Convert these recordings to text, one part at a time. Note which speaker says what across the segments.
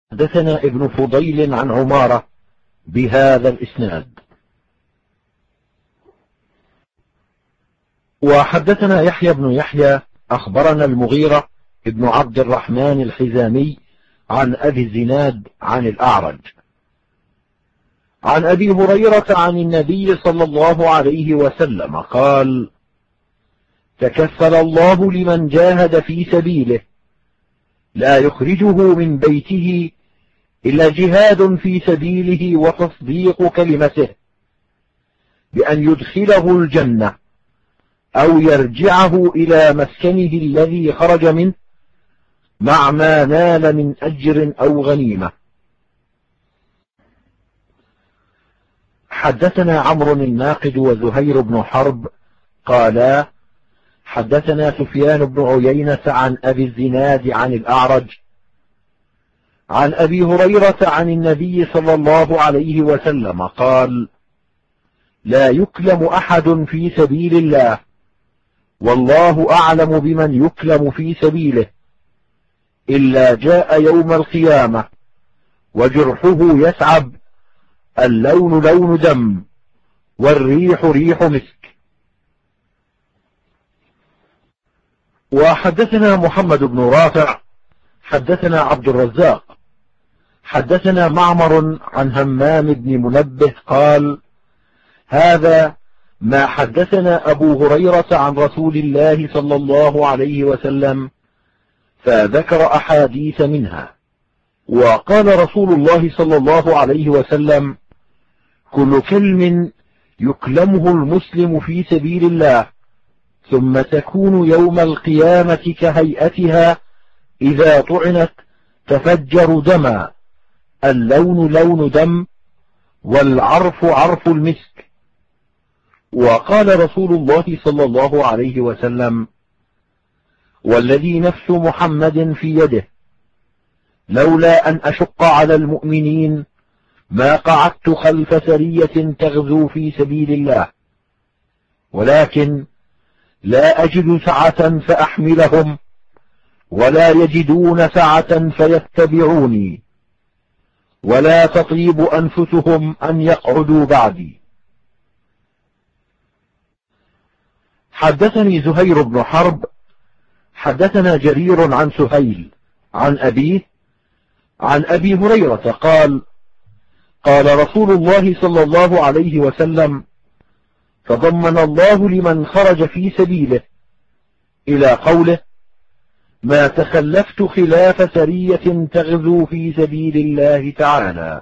Speaker 1: حدثنا ابن فضيل عن عمارة بهذا الإسناد. وحدثنا يحيى بن يحيى أخبرنا المغيرة ابن عبد الرحمن الحزامي عن أبي الزناد عن الأعرج عن أبي هريرة عن النبي صلى الله عليه وسلم قال: تكفل الله لمن جاهد في سبيله لا يخرجه من بيته إلا جهاد في سبيله وتصديق كلمته بأن يدخله الجنة أو يرجعه إلى مسكنه الذي خرج منه مع ما نال من أجر أو غنيمة. حدثنا عمرو الناقد وزهير بن حرب قالا: حدثنا سفيان بن عيينة عن أبي الزناد عن الأعرج عن أبي هريرة عن النبي صلى الله عليه وسلم قال: لا يكلم أحد في سبيل الله والله أعلم بمن يكلم في سبيله إلا جاء يوم القيامة وجرحه يسعب، اللون لون دم والريح ريح مسك. وحدثنا محمد بن رافع حدثنا عبد الرزاق حدثنا معمر عن همام بن منبه قال: هذا ما حدثنا أبو هريرة عن رسول الله صلى الله عليه وسلم، فذكر أحاديث منها. وقال رسول الله صلى الله عليه وسلم: كل كلم يكلمه المسلم في سبيل الله ثم تكون يوم القيامة كهيئتها إذا طعنت تفجر دما، اللون لون دم والعرف عرف المسك. وقال رسول الله صلى الله عليه وسلم: والذي نفس محمد في يده لولا أن أشق على المؤمنين ما قعدت خلف سرية تغزو في سبيل الله، ولكن لا أجد سعة فأحملهم ولا يجدون سعة فيتبعوني ولا تطيب أنفسهم أن يقعدوا بعدي. حدثني زهير بن حرب حدثنا جرير عن سهيل عن أبيه عن أبي هريرة قال: قال رسول الله صلى الله عليه وسلم: تضمن الله لمن خرج في سبيله إلى قوله: ما تخلفت خلاف سرية تغزو في سبيل الله تعالى.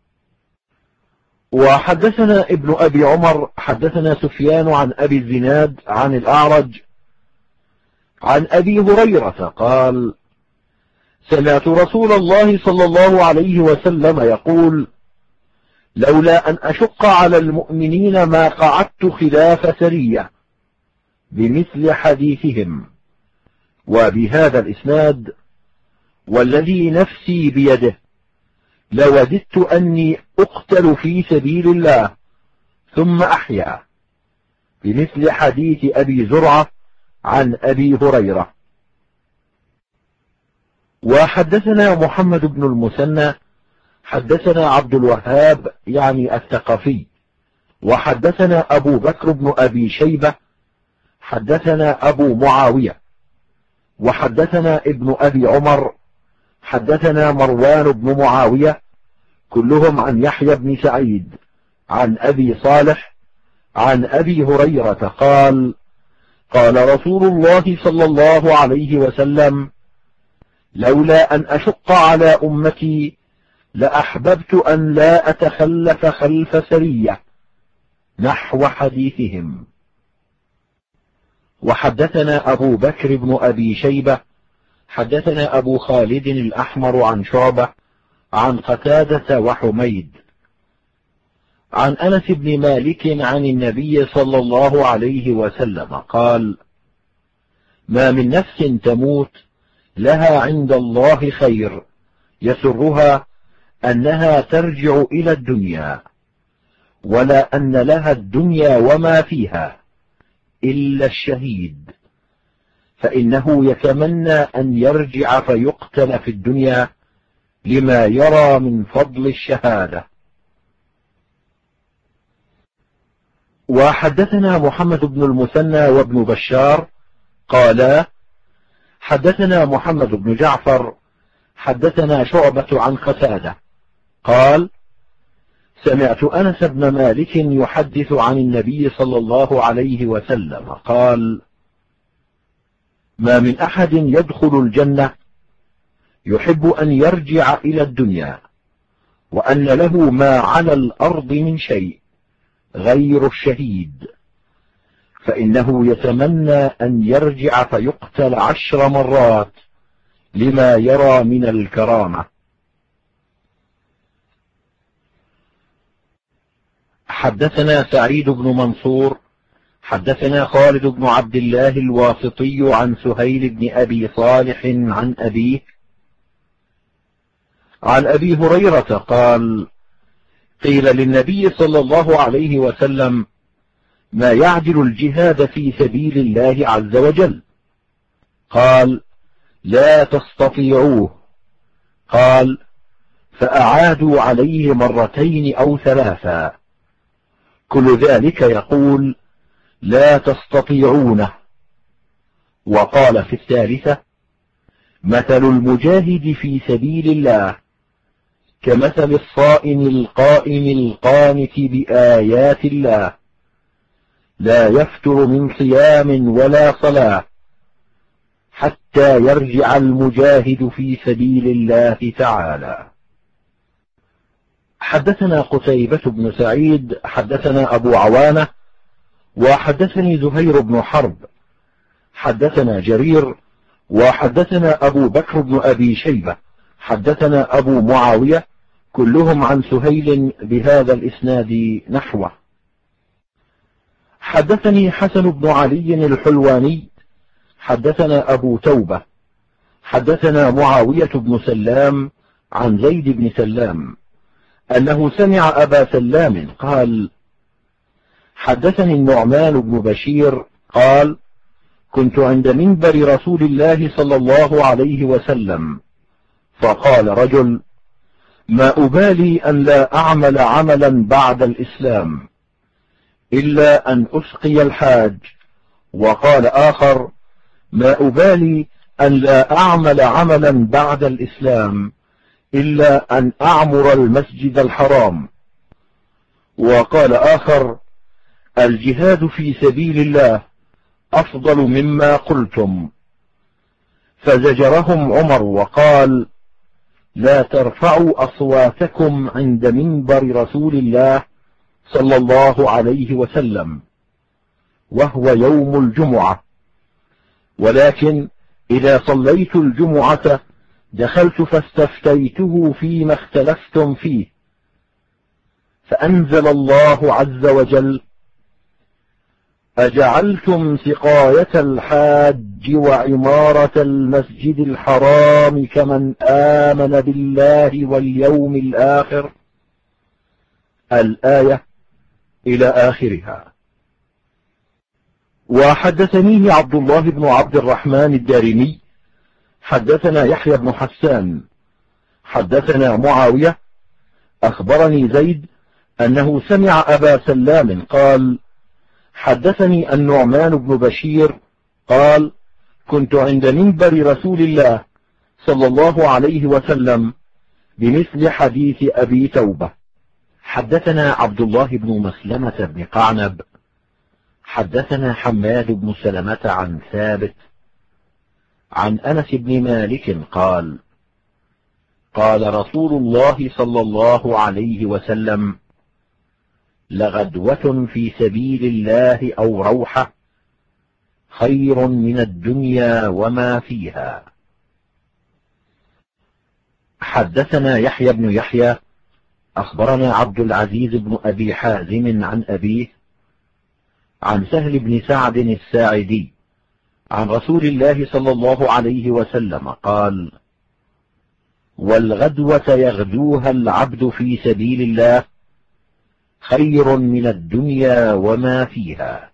Speaker 1: وحدثنا ابن أبي عمر حدثنا سفيان عن أبي الزناد عن الأعرج عن أبي هريرة قال: سمعت رسول الله صلى الله عليه وسلم يقول: لولا أن أشق على المؤمنين ما قعدت خلاف سرية، بمثل حديثهم. وبهذا الإسناد: والذي نفسي بيده لوددت أني أقتل في سبيل الله ثم أحيا، بمثل حديث أبي زرعة عن أبي هريرة. وحدثنا محمد بن المثنى حدثنا عبد الوهاب يعني الثقفي، وحدثنا أبو بكر بن أبي شيبة حدثنا أبو معاوية، وحدثنا ابن أبي عمر حدثنا مروان بن معاوية، كلهم عن يحيى بن سعيد عن أبي صالح عن أبي هريرة قال: قال رسول الله صلى الله عليه وسلم: لولا أن أشق على أمتي لأحببت أن لا أتخلف خلف سرية، نحو حديثهم. وحدثنا أبو بكر بن أبي شيبة حدثنا أبو خالد الأحمر عن شعبة عن قتادة وحميد عن أنس بن مالك عن النبي صلى الله عليه وسلم قال: ما من نفس تموت لها عند الله خير يسرها أنها ترجع إلى الدنيا، ولا أن لها الدنيا وما فيها إلا الشهيد، فإنه يتمنى أن يرجع فيقتل في الدنيا لما يرى من فضل الشهادة. وحدثنا محمد بن المثنى وابن بشار قالا حدثنا محمد بن جعفر حدثنا شعبة عن قتادة قال سمعت أنس بن مالك يحدث عن النبي صلى الله عليه وسلم قال ما من أحد يدخل الجنة يحب أن يرجع إلى الدنيا وأن له ما على الأرض من شيء غير الشهيد، فإنه يتمنى أن يرجع فيقتل 10 مرات لما يرى من الكرامة. حدثنا سعيد بن منصور حدثنا خالد بن عبد الله الواسطي عن سهيل بن أبي صالح عن أبيه عن أبي هريرة قال قيل للنبي صلى الله عليه وسلم ما يعدل الجهاد في سبيل الله عز وجل؟ قال لا تستطيعوه. قال فأعادوا عليه 2 أو 3 كل ذلك يقول لا تستطيعونه. وقال في 3 مثل المجاهد في سبيل الله كمثل الصائم القائم القانت بآيات الله لا يفتر من صيام ولا صلاة حتى يرجع المجاهد في سبيل الله تعالى. حدثنا قتيبة بن سعيد حدثنا أبو عوانة وحدثني زهير بن حرب حدثنا جرير وحدثنا أبو بكر بن أبي شيبة حدثنا أبو معاوية كلهم عن سهيل بهذا الإسناد نحوه. حدثني حسن بن علي الحلواني حدثنا أبو توبة حدثنا معاوية بن سلام عن زيد بن سلام أنه سمع أبا سلام قال حدثني النعمان بن بشير قال كنت عند منبر رسول الله صلى الله عليه وسلم فقال رجل ما أبالي أن لا أعمل عملا بعد الإسلام إلا أن أسقي الحاج. وقال آخر ما أبالي أن لا أعمل عملا بعد الإسلام إلا أن أعمر المسجد الحرام. وقال آخر الجهاد في سبيل الله أفضل مما قلتم. فزجرهم عمر وقال لا ترفعوا أصواتكم عند منبر رسول الله صلى الله عليه وسلم وهو يوم الجمعة، ولكن إذا صليت الجمعة دخلت فاستفتيته فيما اختلفتم فيه، فأنزل الله عز وجل أجعلتم سقاية الحاج وعمارة المسجد الحرام كمن آمن بالله واليوم الآخر، الآية إلى آخرها. وحدثنيه عبد الله بن عبد الرحمن الدارمي حدثنا يحيى بن حسان حدثنا معاوية أخبرني زيد أنه سمع أبا سلام قال حدثني النعمان بن بشير قال كنت عند منبر رسول الله صلى الله عليه وسلم بمثل حديث أبي توبة. حدثنا عبد الله بن مسلمة بن قعنب حدثنا حماد بن سلمة عن ثابت عن أنس بن مالك قال قال رسول الله صلى الله عليه وسلم لغدوة في سبيل الله أو روحة خير من الدنيا وما فيها. حدثنا يحيى بن يحيى أخبرنا عبد العزيز بن أبي حازم عن أبيه عن سهل بن سعد الساعدي عن رسول الله صلى الله عليه وسلم قال والغدوة يغدوها العبد في سبيل الله خير من الدنيا وما فيها.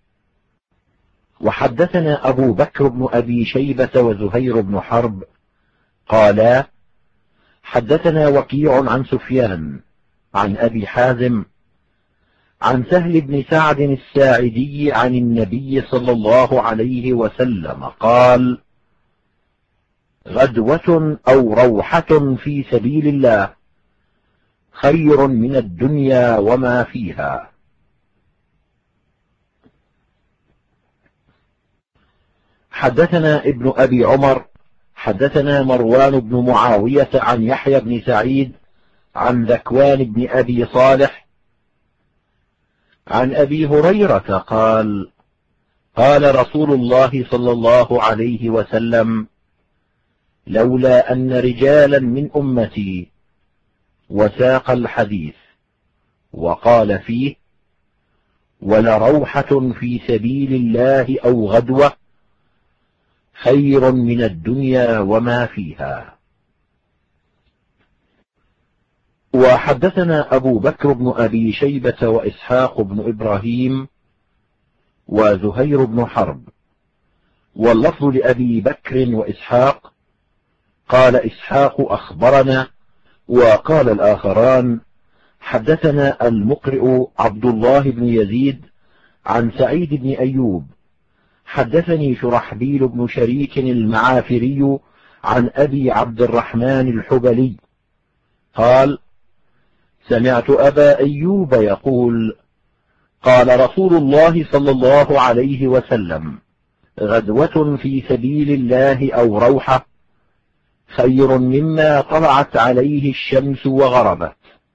Speaker 1: وحدثنا أبو بكر بن أبي شيبة وزهير بن حرب قالا حدثنا وكيع عن سفيان عن أبي حازم عن سهل بن سعد الساعدي عن النبي صلى الله عليه وسلم قال: غدوة أو روحة في سبيل الله خير من الدنيا وما فيها. حدثنا ابن أبي عمر حدثنا مروان بن معاوية عن يحيى بن سعيد عن ذكوان بن أبي صالح عن أبي هريرة قال: قال رسول الله صلى الله عليه وسلم: لولا أن رجالا من أمتي، وساق الحديث وقال فيه: ولروحة في سبيل الله أو غدوة خير من الدنيا وما فيها. وحدثنا أبو بكر بن أبي شيبة وإسحاق بن إبراهيم وزهير بن حرب، واللفظ لأبي بكر وإسحاق. قال إسحاق: أخبرنا. وقال الآخران: حدثنا المقرئ عبد الله بن يزيد عن سعيد بن أيوب. حدثني شرحبيل بن شريك المعافري عن أبي عبد الرحمن الحبلي قال: سمعت أبا أيوب يقول: قال رسول الله صلى الله عليه وسلم: غدوة في سبيل الله أو روحة خير مما طلعت عليه الشمس وغربت.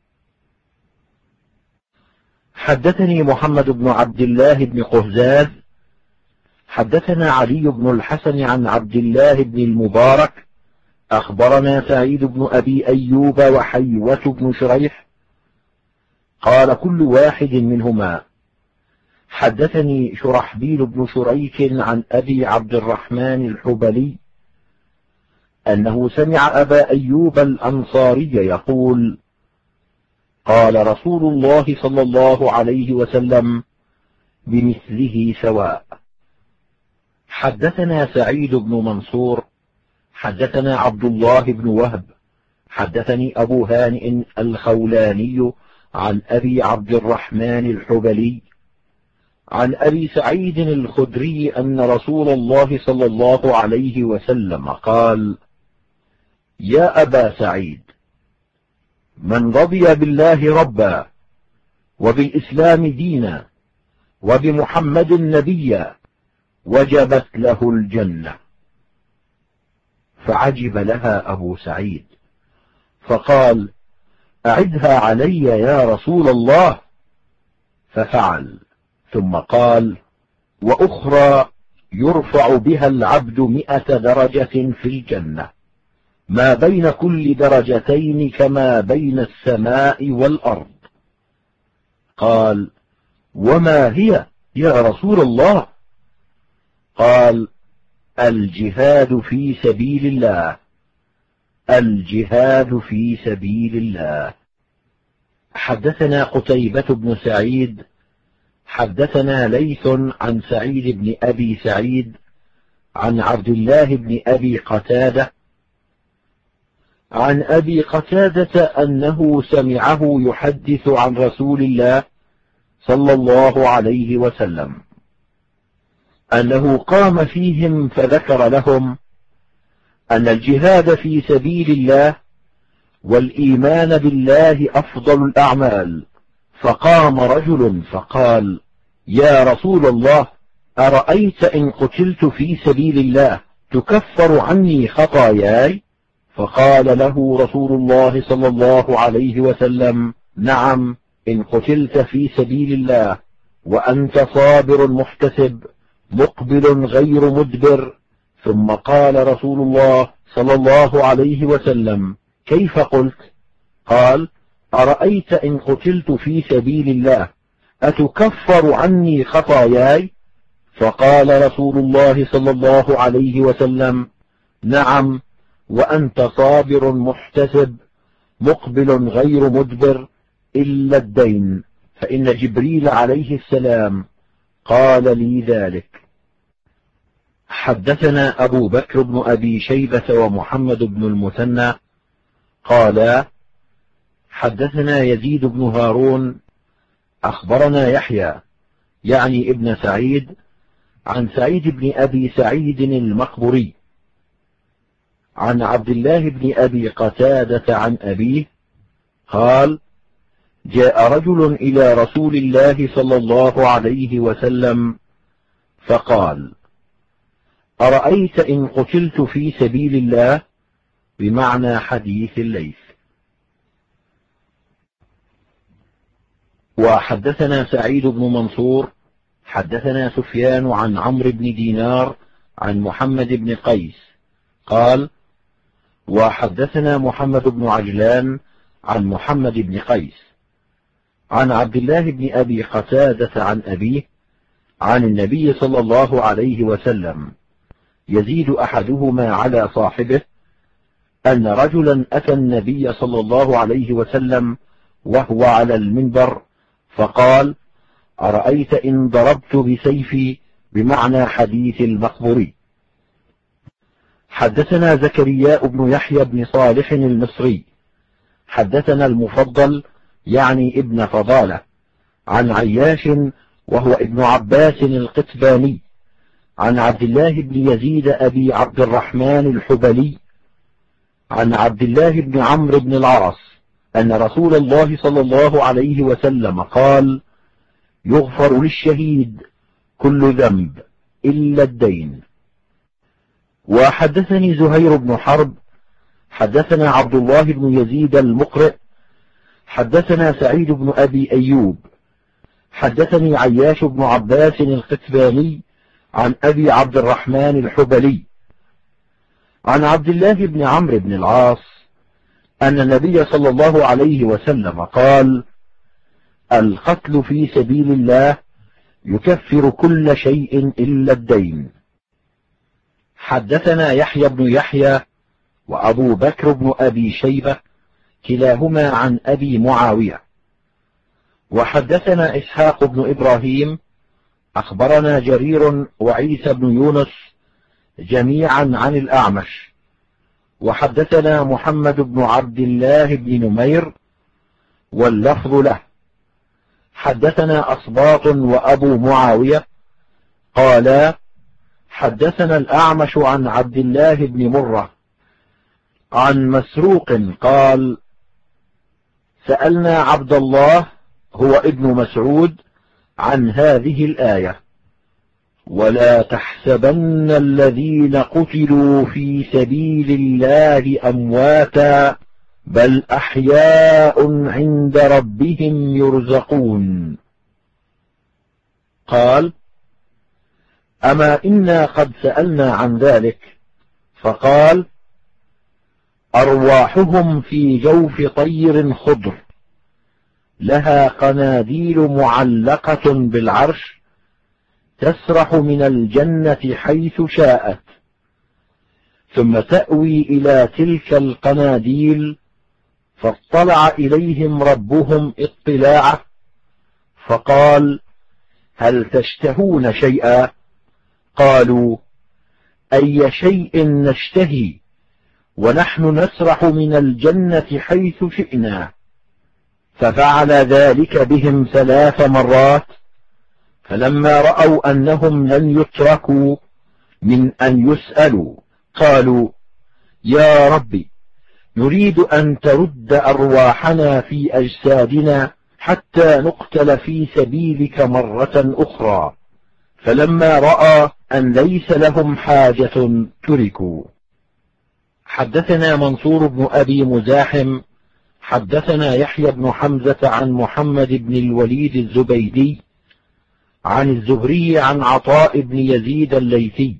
Speaker 1: حدثني محمد بن عبد الله بن قهزاز حدثنا علي بن الحسن عن عبد الله بن المبارك أخبرنا سعيد بن أبي أيوب وحيوة بن شريح قال كل واحد منهما: حدثني شرحبيل بن شريك عن أبي عبد الرحمن الحبلي أنه سمع أبا أيوب الأنصاري يقول: قال رسول الله صلى الله عليه وسلم بمثله سواء. حدثنا سعيد بن منصور حدثنا عبد الله بن وهب حدثني أبو هانئ الخولاني عن أبي عبد الرحمن الحبلي عن أبي سعيد الخدري أن رسول الله صلى الله عليه وسلم قال: يا أبا سعيد، من رضي بالله ربا وبالإسلام دينا وبمحمد نبيا وجبت له الجنة. فعجب لها أبو سعيد فقال: أعدها علي يا رسول الله. ففعل، ثم قال: وأخرى يرفع بها العبد 100 درجة في الجنة، ما بين كل درجتين كما بين السماء والأرض. قال: وما هي يا رسول الله؟ قال: الجهاد في سبيل الله، الجهاد في سبيل الله. حدثنا قتيبة بن سعيد حدثنا ليث عن سعيد بن أبي سعيد عن عبد الله بن أبي قتادة عن أبي قتادة أنه سمعه يحدث عن رسول الله صلى الله عليه وسلم أنه قام فيهم فذكر لهم أن الجهاد في سبيل الله والإيمان بالله أفضل الأعمال. فقام رجل فقال: يا رسول الله، أرأيت إن قتلت في سبيل الله تكفر عني خطاياي؟ فقال له رسول الله صلى الله عليه وسلم: نعم، إن قتلت في سبيل الله وأنت صابر محتسب مقبل غير مدبر. ثم قال رسول الله صلى الله عليه وسلم: كيف قلت؟ قال: أرأيت إن قتلت في سبيل الله أتكفر عني خطاياي؟ فقال رسول الله صلى الله عليه وسلم: نعم، وأنت صابر محتسب مقبل غير مدبر إلا الدين، فإن جبريل عليه السلام قال لي ذلك. حدثنا أبو بكر بن أبي شيبة ومحمد بن المثنى قالا: حدثنا يزيد بن هارون أخبرنا يحيى يعني ابن سعيد عن سعيد بن أبي سعيد المقبري عن عبد الله بن أبي قتادة عن أبيه قال: جاء رجل إلى رسول الله صلى الله عليه وسلم فقال: أرأيت إن قتلت في سبيل الله، بمعنى حديث الليث. وحدثنا سعيد بن منصور حدثنا سفيان عن عمرو بن دينار عن محمد بن قيس قال: وحدثنا محمد بن عجلان عن محمد بن قيس عن عبد الله بن أبي قتادة عن أبيه عن النبي صلى الله عليه وسلم يزيد أحدهما على صاحبه أن رجلا أتى النبي صلى الله عليه وسلم وهو على المنبر فقال: أرأيت إن ضربت بسيفي، بمعنى حديث المقبري. حدثنا زكريا بن يحيى بن صالح المصري حدثنا المفضل يعني ابن فضالة عن عياش وهو ابن عباس القتباني عن عبد الله بن يزيد أبي عبد الرحمن الحبلي عن عبد الله بن عمرو بن العاص أن رسول الله صلى الله عليه وسلم قال: يغفر للشهيد كل ذنب إلا الدين. وحدثني زهير بن حرب حدثنا عبد الله بن يزيد المقرئ حدثنا سعيد بن أبي أيوب حدثني عياش بن عباس القتباني عن أبي عبد الرحمن الحبلي عن عبد الله بن عمرو بن العاص أن النبي صلى الله عليه وسلم قال: القتل في سبيل الله يكفر كل شيء إلا الدين. حدثنا يحيى بن يحيى وأبو بكر بن أبي شيبة كلاهما عن أبي معاوية. وحدثنا إسحاق بن إبراهيم أخبرنا جرير وعيسى بن يونس جميعا عن الأعمش. وحدثنا محمد بن عبد الله بن نمير واللفظ له. حدثنا أصباط وأبو معاوية قالا: حدثنا الأعمش عن عبد الله بن مرة عن مسروق قال: سألنا عبد الله هو ابن مسعود عن هذه الآية: ولا تحسبن الذين قتلوا في سبيل الله أمواتا بل أحياء عند ربهم يرزقون. قال: أما إنا قد سألنا عن ذلك، فقال: أرواحهم في جوف طير خضر لها قناديل معلقة بالعرش تسرح من الجنة حيث شاءت، ثم تأوي إلى تلك القناديل، فاطلع إليهم ربهم اطلاعه فقال: هل تشتهون شيئا؟ قالوا: أي شيء نشتهي ونحن نسرح من الجنة حيث شئنا. ففعل ذلك بهم 3 مرات، فلما رأوا أنهم لن يتركوا من أن يسألوا قالوا: يا ربي، نريد أن ترد أرواحنا في أجسادنا حتى نقتل في سبيلك مرة أخرى. فلما رأى أن ليس لهم حاجة تركوا. حدثنا منصور بن أبي مزاحم حدثنا يحيى بن حمزة عن محمد بن الوليد الزبيدي عن الزهري عن عطاء بن يزيد الليثي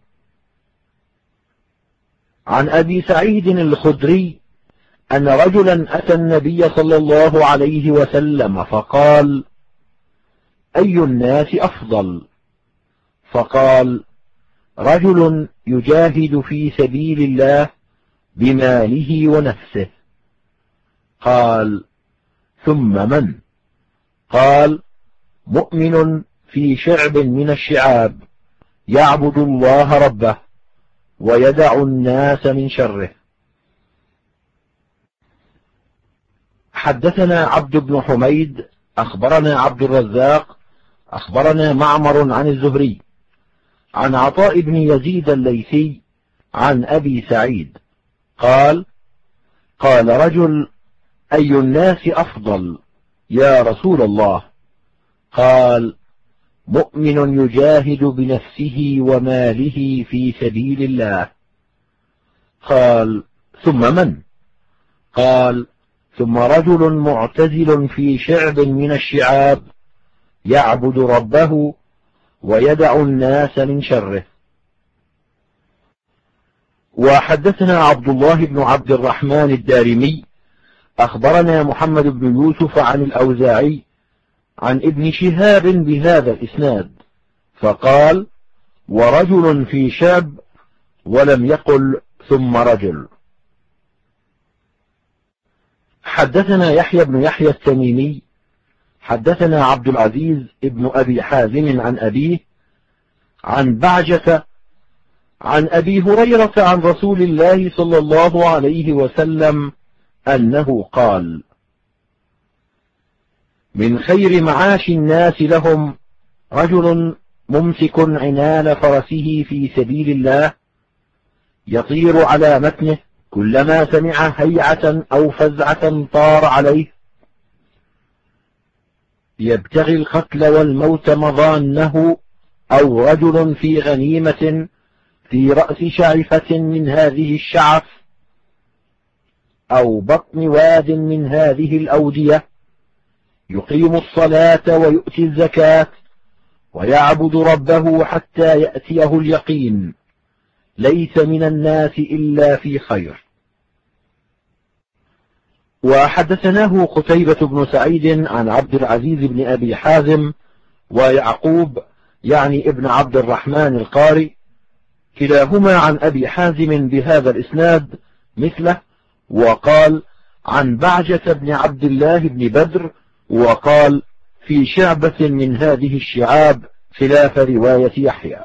Speaker 1: عن أبي سعيد الخدري أن رجلا أتى النبي صلى الله عليه وسلم فقال: أي الناس أفضل؟ فقال: رجل يجاهد في سبيل الله بماله ونفسه. قال: ثم من؟ قال: مؤمن في شعب من الشعاب يعبد الله ربه ويدع الناس من شره. حدثنا عبد بن حميد أخبرنا عبد الرزاق أخبرنا معمر عن الزهري عن عطاء بن يزيد الليثي عن أبي سعيد قال: قال رجل: أي الناس أفضل يا رسول الله؟ قال: مؤمن يجاهد بنفسه وماله في سبيل الله. قال: ثم من؟ قال: ثم رجل معتزل في شعب من الشعاب يعبد ربه ويدع الناس من شره. وحدثنا عبد الله بن عبد الرحمن الدارمي أخبرنا محمد بن يوسف عن الأوزاعي عن ابن شهاب بهذا الإسناد، فقال: ورجل في شعب، ولم يقل ثم رجل. حدثنا يحيى بن يحيى التميمي حدثنا عبد العزيز ابن أبي حازم عن أبيه عن بعجة عن أبي هريرة عن رسول الله صلى الله عليه وسلم أنه قال: من خير معاش الناس لهم رجل ممسك عنان فرسه في سبيل الله يطير على متنه كلما سمع هيعة أو فزعة طار عليه يبتغي القتل والموت مضانه، أو رجل في غنيمة في رأس شعفة من هذه الشعف أو بطن واد من هذه الأودية يقيم الصلاة ويؤتي الزكاة ويعبد ربه حتى يأتيه اليقين، ليس من الناس إلا في خير. وحدثناه قتيبة بن سعيد عن عبد العزيز بن أبي حازم ويعقوب يعني ابن عبد الرحمن القاري كلاهما عن أبي حازم بهذا الإسناد مثله، وقال: عن بعجة بن عبد الله بن بدر، وقال: في شعبة من هذه الشعاب، خلاف رواية يحيى.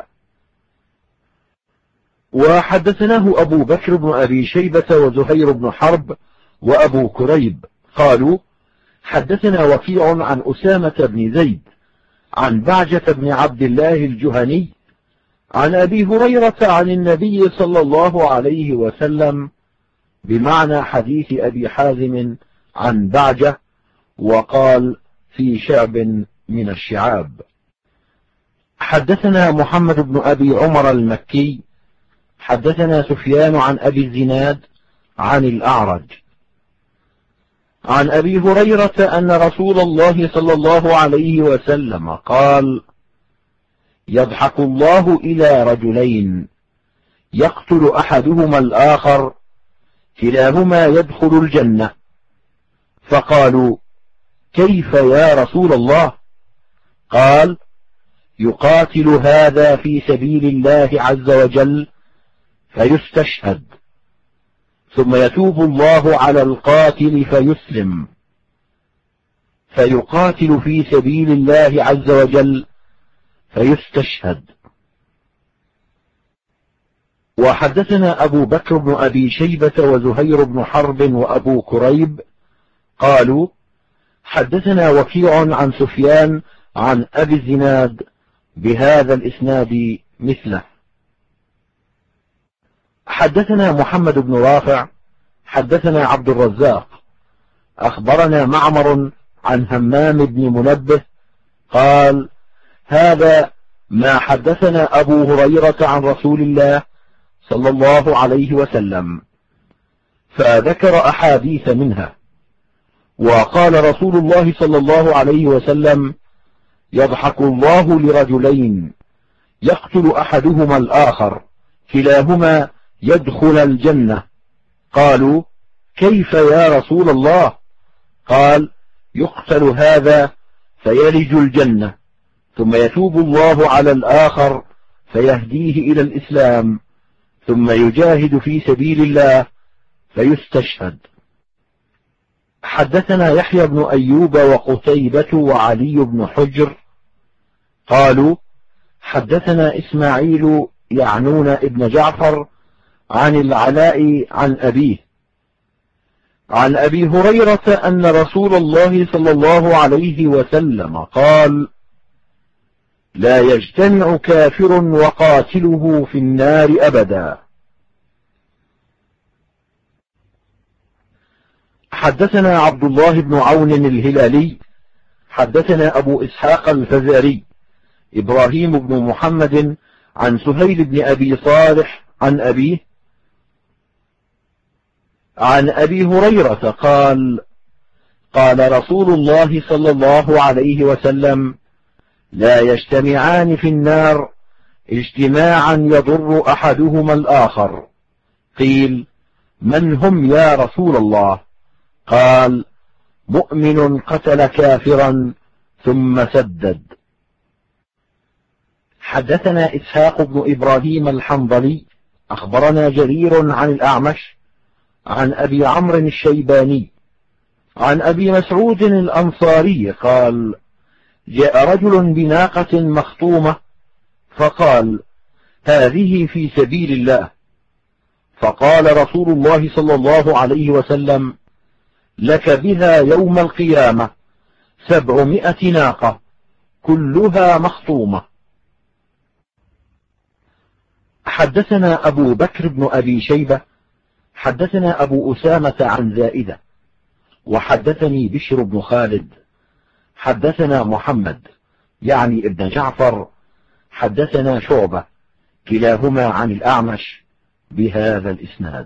Speaker 1: وحدثناه أبو بكر بن أبي شيبة وزهير بن حرب وأبو كريب قالوا: حدثنا وكيع عن أسامة بن زيد عن بعجة بن عبد الله الجهني عن أبي هريرة عن النبي صلى الله عليه وسلم بمعنى حديث أبي حازم عن بعجة، وقال: في شعب من الشعاب. حدثنا محمد بن أبي عمر المكي حدثنا سفيان عن أبي الزناد عن الأعرج عن أبي هريرة أن رسول الله صلى الله عليه وسلم قال: يضحك الله إلى رجلين يقتل أحدهما الآخر كلاهما يدخل الجنة، فقالوا: كيف يا رسول الله؟ قال: يقاتل هذا في سبيل الله عز وجل فيستشهد، ثم يتوب الله على القاتل فيسلم، فيقاتل في سبيل الله عز وجل فيستشهد. وحدثنا أبو بكر بن أبي شيبة وزهير بن حرب وأبو كريب قالوا: حدثنا وكيع عن سفيان عن أبي الزناد بهذا الإسناد مثله. حدثنا محمد بن رافع حدثنا عبد الرزاق أخبرنا معمر عن همام بن منبه قال: هذا ما حدثنا أبو هريرة عن رسول الله صلى الله عليه وسلم، فذكر أحاديث منها. وقال رسول الله صلى الله عليه وسلم: يضحك الله لرجلين يقتل أحدهما الآخر كلاهما يدخل الجنة. قالوا: كيف يا رسول الله؟ قال: يقتل هذا فيلج الجنة، ثم يتوب الله على الآخر فيهديه إلى الإسلام، ثم يجاهد في سبيل الله فيستشهد. حدثنا يحيى بن أيوب وقتيبة وعلي بن حجر قالوا: حدثنا إسماعيل يعنون ابن جعفر عن العلاء عن أبيه عن أبي هريرة أن رسول الله صلى الله عليه وسلم قال: لا يجتمع كافر وقاتله في النار أبدا. حدثنا عبد الله بن عون الهلالي حدثنا أبو إسحاق الفزاري إبراهيم بن محمد عن سهيل بن أبي صالح عن أبيه عن أبي هريرة قال: قال رسول الله صلى الله عليه وسلم: لا يجتمعان في النار اجتماعا يضر أحدهما الآخر. قيل: من هم يا رسول الله؟ قال: مؤمن قتل كافرا ثم سدد. حدثنا إسحاق بن إبراهيم الحنظلي أخبرنا جرير عن الأعمش عن أبي عمرو الشيباني عن أبي مسعود الأنصاري قال: جاء رجل بناقة مخطومة فقال: هذه في سبيل الله. فقال رسول الله صلى الله عليه وسلم: لك بها يوم القيامة 700 ناقة كلها مخطومة. حدثنا أبو بكر بن أبي شيبة حدثنا أبو أسامة عن زائدة وحدثني بشر بن خالد حدثنا محمد يعني ابن جعفر حدثنا شعبة كلاهما عن الأعمش بهذا الإسناد.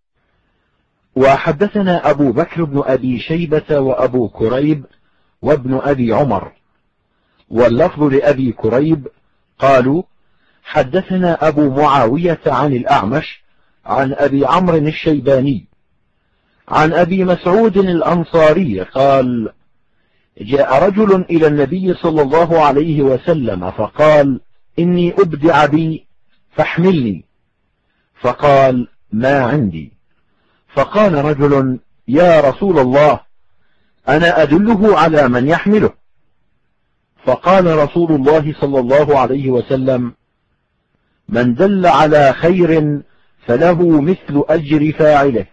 Speaker 1: وحدثنا أبو بكر بن أبي شيبة وأبو كريب وابن أبي عمر واللفظ لأبي كريب قالوا: حدثنا أبو معاوية عن الأعمش عن أبي عمرو الشيباني عن أبي مسعود الأنصاري قال: جاء رجل إلى النبي صلى الله عليه وسلم فقال: إني أبدع بي فاحملني. فقال: ما عندي. فقال رجل: يا رسول الله، أنا أدله على من يحمله. فقال رسول الله صلى الله عليه وسلم: من دل على خير فله مثل أجر فاعله.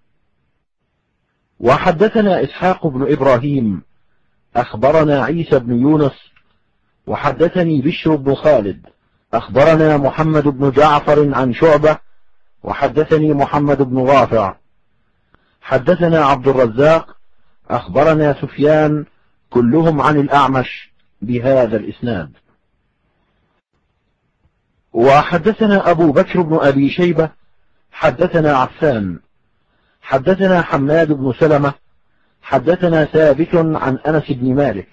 Speaker 1: وحدثنا إسحاق بن إبراهيم أخبرنا عيسى بن يونس وحدثني بشر بن خالد أخبرنا محمد بن جعفر عن شعبة وحدثني محمد بن رافع حدثنا عبد الرزاق أخبرنا سفيان كلهم عن الأعمش بهذا الإسناد. وحدثنا أبو بكر بن أبي شيبة حدثنا عفان حدثنا حماد بن سلمة حدثنا ثابت عن أنس بن مالك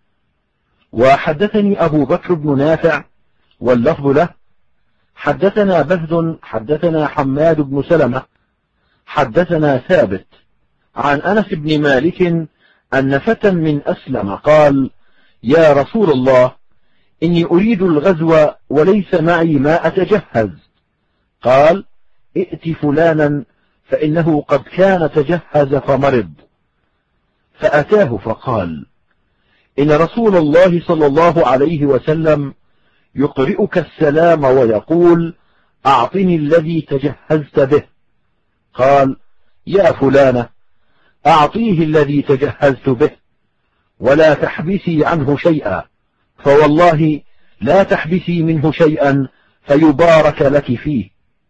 Speaker 1: وحدثني أبو بكر بن نافع واللفظ له حدثنا بهز حدثنا حماد بن سلمة حدثنا ثابت عن أنس بن مالك أن فتى من أسلم قال: يا رسول الله، إني أريد الغزو وليس معي ما أتجهز. قال: ائت فلانا فإنه قد كان تجهز فمرض. فأتاه فقال: إن رسول الله صلى الله عليه وسلم يقرئك السلام ويقول: أعطني الذي تجهزت به. قال: يا فلانة، أعطيه الذي تجهزت به ولا تحبسي عنه شيئا، فوالله لا تحبسي منه شيئا فيبارك لك فيه.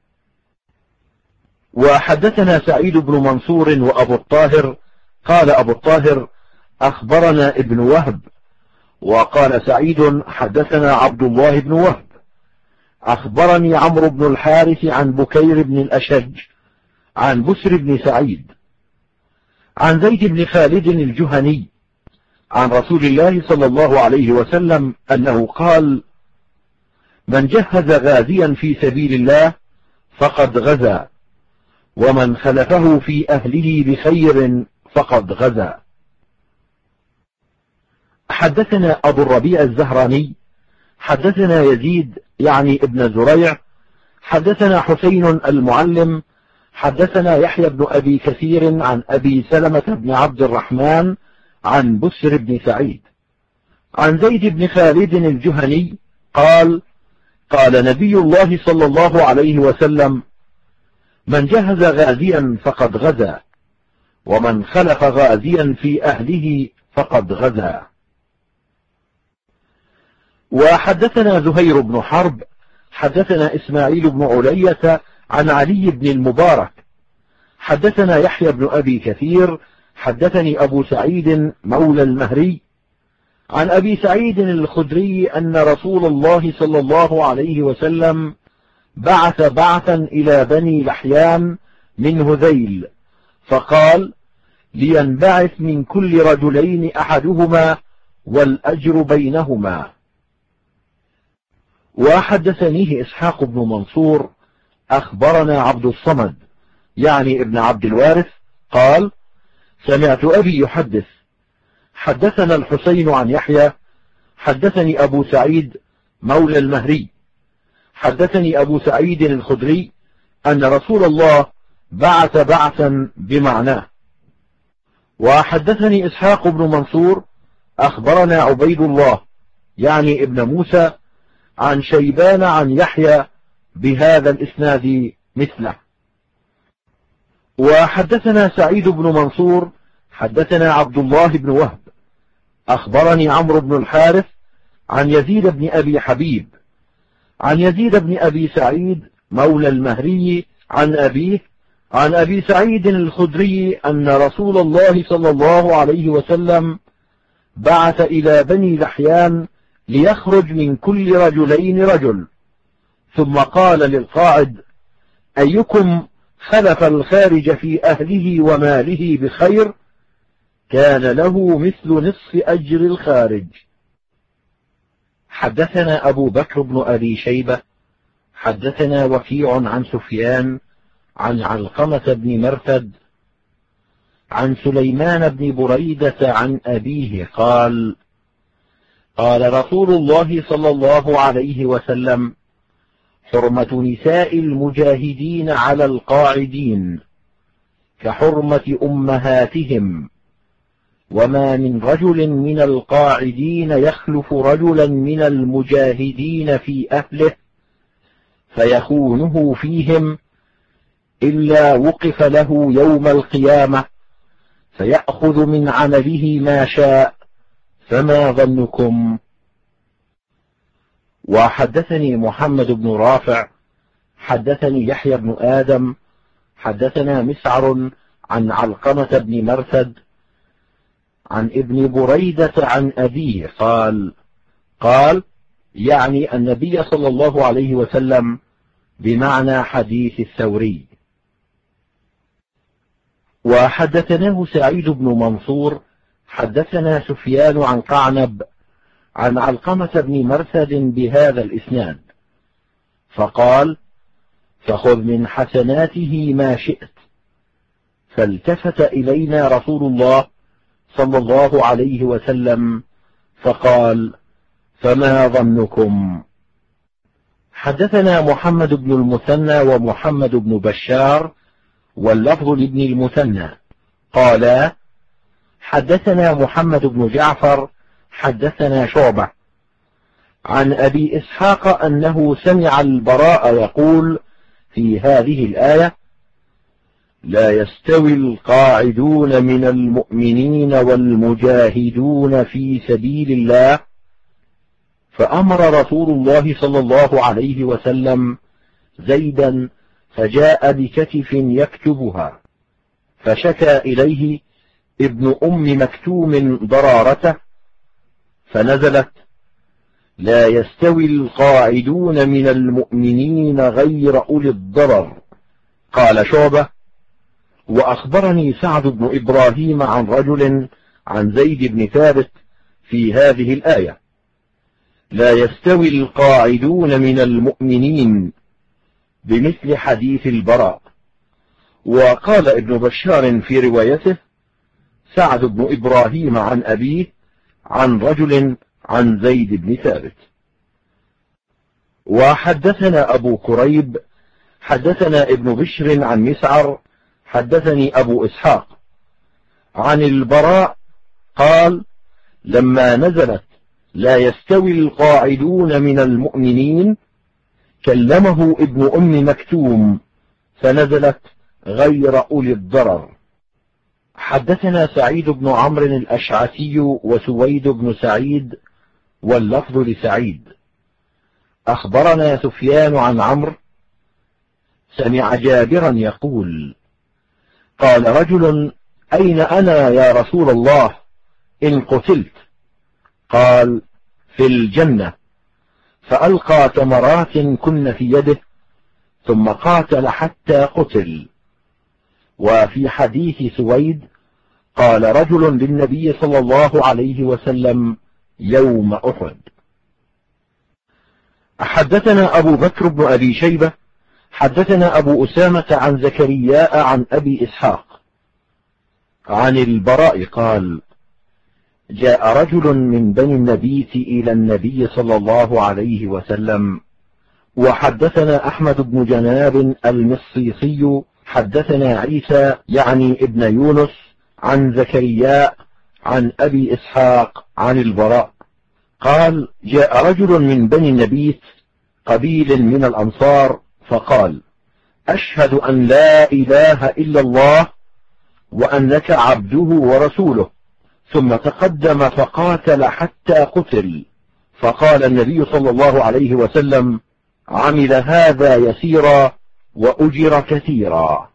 Speaker 1: وحدثنا سعيد بن منصور وأبو الطاهر قال أبو الطاهر: أخبرنا ابن وهب. وقال سعيد: حدثنا عبد الله بن وهب أخبرني عمرو بن الحارث عن بكير بن الأشج عن بسر بن سعيد عن زيد بن خالد الجهني عن رسول الله صلى الله عليه وسلم أنه قال: من جهز غازيا في سبيل الله فقد غزا، ومن خلفه في أهله بخير فقد غزا. حدثنا أبو الربيع الزهراني حدثنا يزيد يعني ابن زريع حدثنا حسين المعلم حدثنا يحيى بن أبي كثير عن أبي سلمة بن عبد الرحمن عن بسر بن سعيد عن زيد بن خالد الجهني قال: قال نبي الله صلى الله عليه وسلم: من جهز غازيا فقد غزا، ومن خلف غازيا في أهله فقد غزا. وحدثنا زهير بن حرب حدثنا إسماعيل بن علية عن علي بن المبارك حدثنا يحيى بن أبي كثير حدثني أبو سعيد مولى المهري عن أبي سعيد الخدري أن رسول الله صلى الله عليه وسلم بعث بعثا إلى بني لحيان من هذيل فقال: لينبعث من كل رجلين أحدهما والأجر بينهما. وحدثنيه إسحاق بن منصور أخبرنا عبد الصمد يعني ابن عبد الوارث قال: سمعت أبي يحدث حدثنا الحسين عن يحيى حدثني أبو سعيد مولى المهري حدثني أبو سعيد الخدري أن رسول الله بعث بعثا بمعناه. وحدثني إسحاق بن منصور أخبرنا عبيد الله يعني ابن موسى عن شيبان عن يحيى بهذا الإسناد مثله. وحدثنا سعيد بن منصور حدثنا عبد الله بن وهب أخبرني عمرو بن الحارث عن يزيد بن أبي حبيب عن يزيد بن أبي سعيد مولى المهري عن أبيه عن أبي سعيد الخدري أن رسول الله صلى الله عليه وسلم بعث إلى بني لحيان ليخرج من كل رجلين رجل، ثم قال للقاعد: أيكم خلف الخارج في أهله وماله بخير كان له مثل نصف أجر الخارج. حدثنا أبو بكر بن أبي شيبة حدثنا وكيع عن سفيان عن علقمة بن مرثد عن سليمان بن بريدة عن أبيه قال: قال رسول الله صلى الله عليه وسلم: حرمة نساء المجاهدين على القاعدين كحرمة أمهاتهم، وما من رجل من القاعدين يخلف رجلا من المجاهدين في أهله فيخونه فيهم إلا وقف له يوم القيامة فيأخذ من عمله ما شاء، فما ظنكم؟ وحدثني محمد بن رافع حدثني يحيى بن آدم حدثنا مسعر عن علقمة بن مرثد عن ابن بريدة عن أبيه قال يعني النبي صلى الله عليه وسلم بمعنى حديث الثوري. وحدثناه سعيد بن منصور حدثنا سفيان عن قعنب عن علقمة بن مرثد بهذا الإسناد فقال: فخذ من حسناته ما شئت. فالتفت إلينا رسول الله صلى الله عليه وسلم فقال: فما ظنكم؟ حدثنا محمد بن المثنى ومحمد بن بشار واللفظ لابن المثنى قالا: حدثنا محمد بن جعفر حدثنا شعبة عن أبي إسحاق أنه سمع البراء يقول في هذه الآية: لا يستوي القاعدون من المؤمنين والمجاهدون في سبيل الله، فأمر رسول الله صلى الله عليه وسلم زيدا فجاء بكتف يكتبها، فشكى إليه ابن أم مكتوم ضرارته فنزلت: لا يستوي القاعدون من المؤمنين غير أولي الضرر. قال شعبة: وأخبرني سعد بن إبراهيم عن رجل عن زيد بن ثابت في هذه الآية: لا يستوي القاعدون من المؤمنين بمثل حديث البراء. وقال ابن بشار في روايته: سعد بن إبراهيم عن أبيه عن رجل عن زيد بن ثابت. وحدثنا أبو كريب حدثنا ابن بشر عن مسعر حدثني أبو إسحاق عن البراء قال: لما نزلت لا يستوي القاعدون من المؤمنين كلمه ابن أم مكتوم فنزلت غير أولي الضرر. حدثنا سعيد بن عمرو الأشعثي وسويد بن سعيد واللفظ لسعيد. أخبرنا سفيان عن عمرو سمع جابرا يقول: قال رجل: أين أنا يا رسول الله إن قتلت؟ قال: في الجنة. فألقى تمرات كن في يده ثم قاتل حتى قتل. وفي حديث سويد: قال رجل للنبي صلى الله عليه وسلم يوم أحد. حدثنا أبو بكر بن أبي شيبة حدثنا أبو أسامة عن زكرياء عن أبي إسحاق عن البراء قال: جاء رجل من بني النبيت إلى النبي صلى الله عليه وسلم. وحدثنا أحمد بن جناب المصيصي حدثنا عيسى يعني ابن يونس عن زكرياء عن أبي إسحاق عن البراء قال: جاء رجل من بني النبيت قبيل من الأنصار فقال: أشهد أن لا إله إلا الله وأنك عبده ورسوله، ثم تقدم فقاتل حتى قتل. فقال النبي صلى الله عليه وسلم: عمل هذا يسيرا وأجر كثيرا.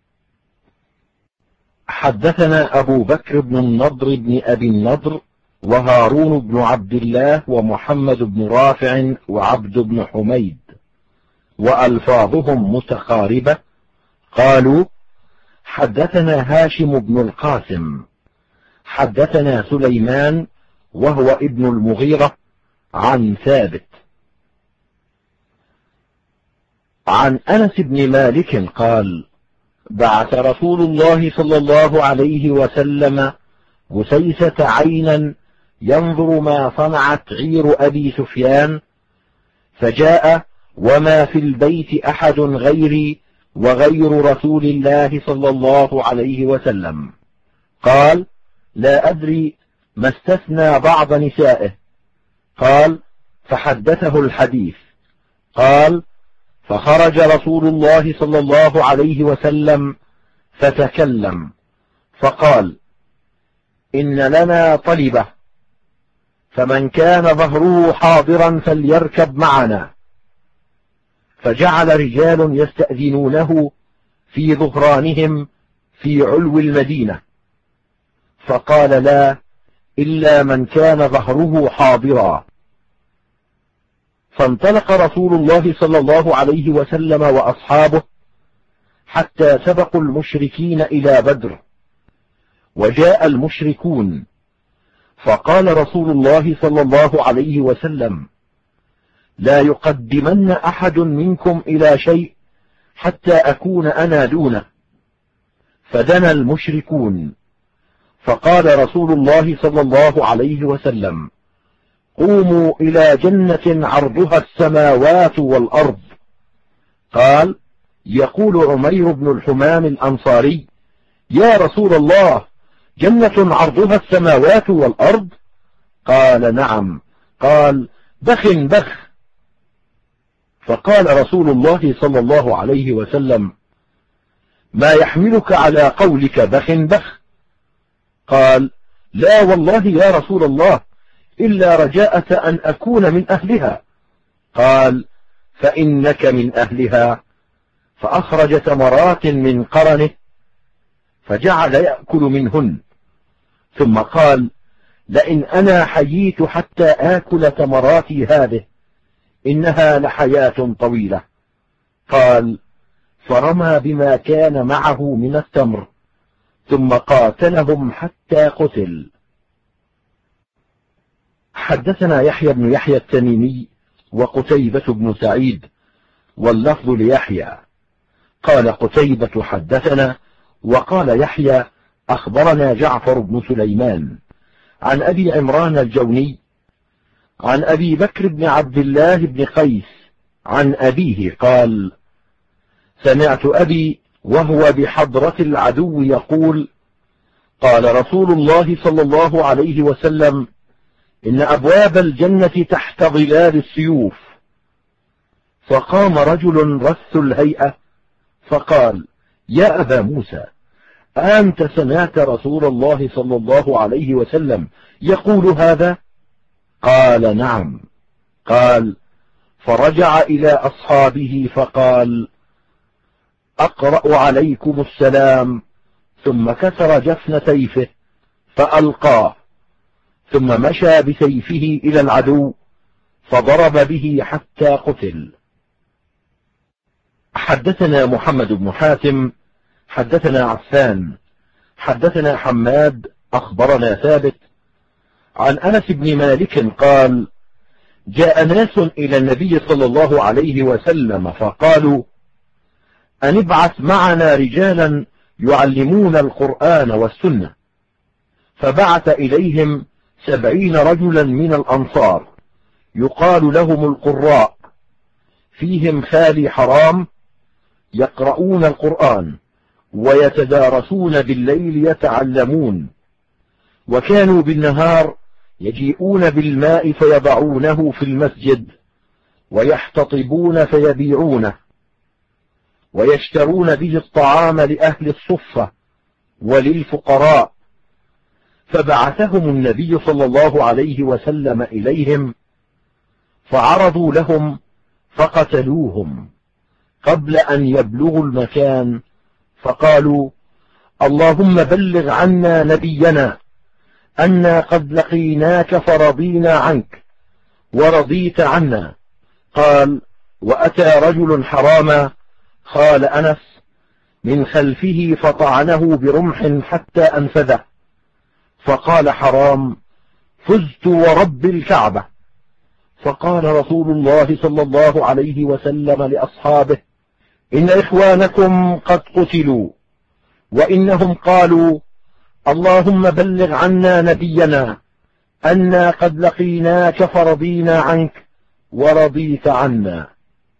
Speaker 1: حدثنا أبو بكر بن النضر بن أبي النضر وهارون بن عبد الله ومحمد بن رافع وعبد بن حميد وألفاظهم متقاربة قالوا: حدثنا هاشم بن القاسم حدثنا سليمان وهو ابن المغيرة عن ثابت عن أنس بن مالك قال: بعث رسول الله صلى الله عليه وسلم بسيسة عينا ينظر ما صنعت عير أبي سفيان، فجاء وما في البيت أحد غيري وغير رسول الله صلى الله عليه وسلم. قال: لا أدري ما استثنى بعض نسائه. قال: فحدثه الحديث. قال: فخرج رسول الله صلى الله عليه وسلم فتكلم فقال: إن لنا طلبة، فمن كان ظهره حاضرا فليركب معنا. فجعل رجال يستأذنونه في ظهرانهم في علو المدينة، فقال: لا، إلا من كان ظهره حاضرا. فانطلق رسول الله صلى الله عليه وسلم وأصحابه حتى سبقوا المشركين إلى بدر، وجاء المشركون، فقال رسول الله صلى الله عليه وسلم: لا يقدمن أحد منكم إلى شيء حتى أكون أنا دونه. فدنا المشركون، فقال رسول الله صلى الله عليه وسلم: قوموا إلى جنة عرضها السماوات والأرض. قال: يقول عمير بن الحمام الأنصاري: يا رسول الله، جنة عرضها السماوات والأرض؟ قال: نعم. قال: بخ بخ. فقال رسول الله صلى الله عليه وسلم: ما يحملك على قولك بخ بخ؟ قال: لا والله يا رسول الله، إلا رجاءة أن أكون من أهلها. قال: فإنك من أهلها. فأخرج تمرات من قرنه فجعل يأكل منهن، ثم قال: لئن أنا حييت حتى آكل تمراتي هذه إنها لحياة طويلة. قال: فرمى بما كان معه من التمر ثم قاتلهم حتى قتل. حدثنا يحيى بن يحيى التميمي وقتيبة بن سعيد واللفظ ليحيى قال قتيبة: حدثنا، وقال يحيى: أخبرنا جعفر بن سليمان عن أبي عمران الجوني عن أبي بكر بن عبد الله بن قيس عن أبيه قال: سمعت أبي وهو بحضرة العدو يقول: قال رسول الله صلى الله عليه وسلم: إن أبواب الجنة تحت ظلال السيوف. فقام رجل رث الهيئة فقال: يا أبا موسى، أنت سمعت رسول الله صلى الله عليه وسلم يقول هذا؟ قال نعم. قال: فرجع إلى أصحابه فقال: أقرأ عليكم السلام، ثم كسر جفن سيفه فألقاه، ثم مشى بسيفه إلى العدو فضرب به حتى قتل. حدثنا محمد بن حاتم حدثنا عفان حدثنا حماد أخبرنا ثابت عن أنس بن مالك قال: جاء ناس إلى النبي صلى الله عليه وسلم فقالوا: أن ابعث معنا رجالا يعلمون القرآن والسنة. فبعث إليهم 70 رجلا من الأنصار يقال لهم القراء، فيهم خالي حرام، يقرؤون القرآن ويتدارسون بالليل يتعلمون، وكانوا بالنهار يجيئون بالماء فيضعونه في المسجد ويحتطبون فيبيعونه، ويشترون به الطعام لأهل الصفة وللفقراء. فبعثهم النبي صلى الله عليه وسلم إليهم فعرضوا لهم فقتلوهم قبل أن يبلغوا المكان، فقالوا: اللهم بلغ عنا نبينا أنا قد لقيناك فرضينا عنك ورضيت عنا. قال: وأتى رجل حراما، قال أنس، من خلفه فطعنه برمح حتى أنفذه، فقال حرام: فزت ورب الكعبة. فقال رسول الله صلى الله عليه وسلم لأصحابه: إن إخوانكم قد قتلوا، وإنهم قالوا: اللهم بلغ عنا نبينا أنا قد لقيناك فرضينا عنك ورضيت عنا.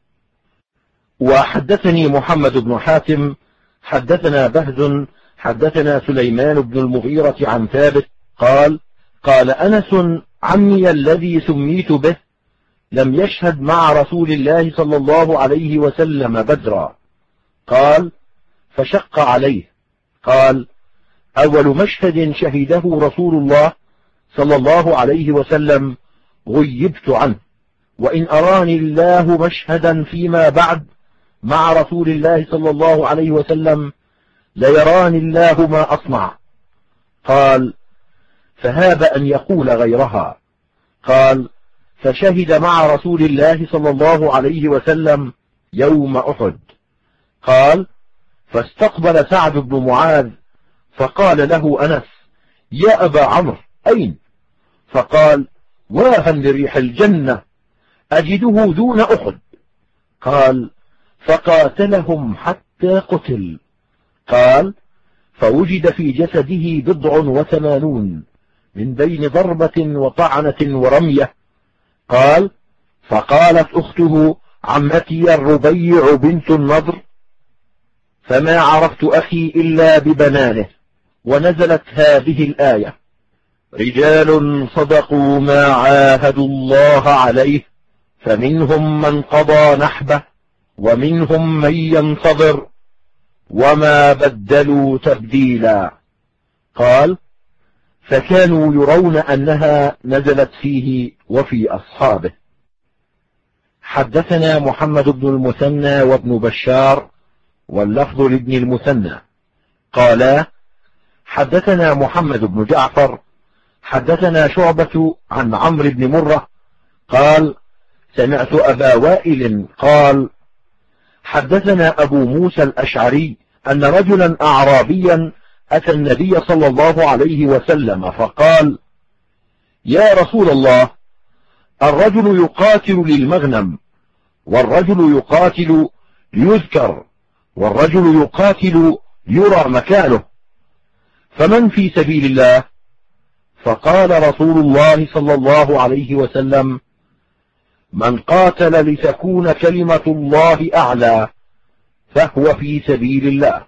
Speaker 1: وحدثني محمد بن حاتم حدثنا بهز حدثنا سليمان بن المغيرة عن ثابت قال: قال أنس: عمي الذي سميت به لم يشهد مع رسول الله صلى الله عليه وسلم بدرا. قال: فشق عليه. قال: أول مشهد شهده رسول الله صلى الله عليه وسلم غيبت عنه، وإن أراني الله مشهدا فيما بعد مع رسول الله صلى الله عليه وسلم ليراني الله ما أصنع. قال: فهاب أن يقول غيرها. قال: فشهد مع رسول الله صلى الله عليه وسلم يوم أحد. قال: فاستقبل سعد بن معاذ فقال له أنس: يا أبا عمرو، أين؟ فقال: واها لريح الجنة أجده دون أحد. قال: فقاتلهم حتى قتل. قال: فوجد في جسده 89 من بين ضربة وطعنة ورمية. قال: فقالت أخته عمتي الربيع بنت النضر: فما عرفت أخي إلا ببنانه. ونزلت هذه الآية: رجال صدقوا ما عاهدوا الله عليه فمنهم من قضى نحبه ومنهم من ينتظر وما بدلوا تبديلا. قال: فكانوا يرون أنها نزلت فيه وفي أصحابه. حدثنا محمد بن المثنى وابن بشار واللفظ لابن المثنى قالا: حدثنا محمد بن جعفر حدثنا شعبة عن عمرو بن مرة قال: سمعت أبا وائل قال: حدثنا أبو موسى الأشعري أن رجلا أعرابيا أتى النبي صلى الله عليه وسلم فقال: يا رسول الله، الرجل يقاتل للمغنم، والرجل يقاتل ليذكر، والرجل يقاتل ليرى مكانه، فمن في سبيل الله؟ فقال رسول الله صلى الله عليه وسلم: من قاتل لتكون كلمة الله أعلى فهو في سبيل الله.